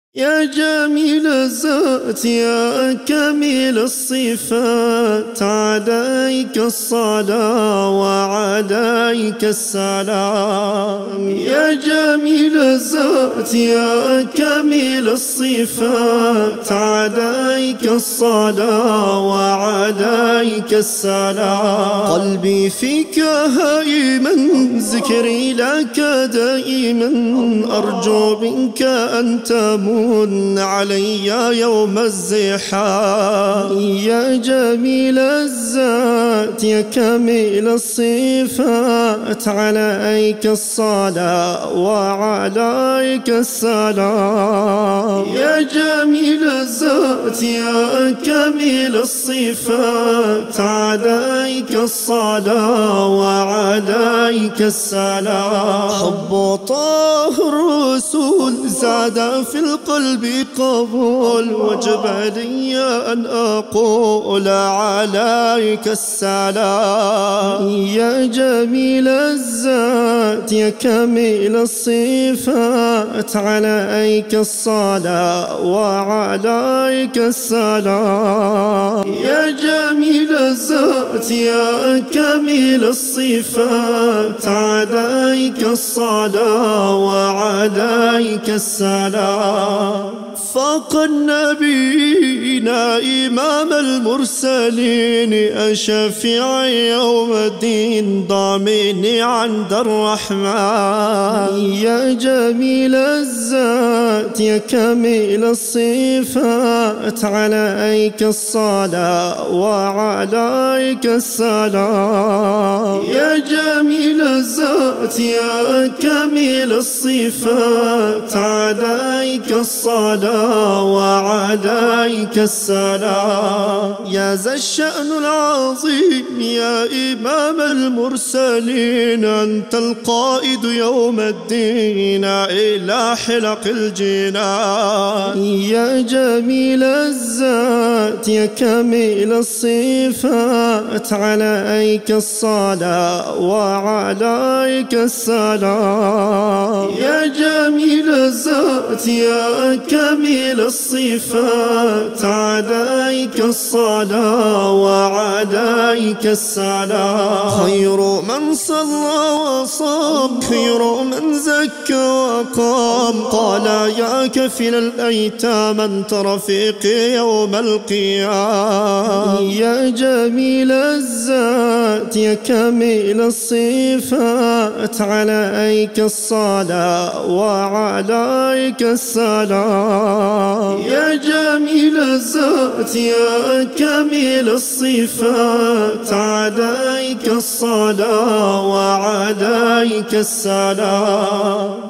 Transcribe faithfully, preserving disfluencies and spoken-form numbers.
يا جميل الذات يا كميل الصفات، عليك الصلاة وعليك السلام. يا جميل الذات يا كميل الصفات، عليك الصلاة وعليك السلام. قلبي فيك هائما، ذكري لك دائما، أرجو منك أن تموت علي يوم الزحام. يا جميل الذات يا كميل الصفات، عليك الصلاة وعليك السلام. يا جميل الذات يا كميل الصفات، عليك الصلاة وعليك السلام. حب طه الرسول زاد في القلب قبول، وجب لي أن أقول عليك السلام. يا جميل الذات يا كميل الصفات، عليك الصلاة وعليك السلام. يا جميل الذات يا كميل الصفات، عليك الصلاة وعليك السلام. فاق النبينا إمام المرسلين، الشفيع يوم الدين، ضامني عند الرحمن. يا جميل الذات يا كميل الصفات، عليك الصلاة وعليك السلام. يا جميل الذات يا كميل الصفات، عليك الصلاة وعليك السلام. يا ذا الشأن العظيم يا إمام المرسلين، أنت القائد يوم الدين إلى حلق الجنان. يا جميل الذات يا كميل الصفات، عليك الصلاة وعليك السلام. يا جميل الذات يا كميل الصفات، عليك الصلاة وعليك السلام. خير من صلى وصام، خير من زكى وقام، قال يا كفيل الأيتام أنت رفيقي يوم القيامة. يا جميل الذات يا كميل الصفات، عليك الصلاة وعليك السلام. يا جميل الذات يا كميل الصفات، عليك الصلاة وعليك السلام.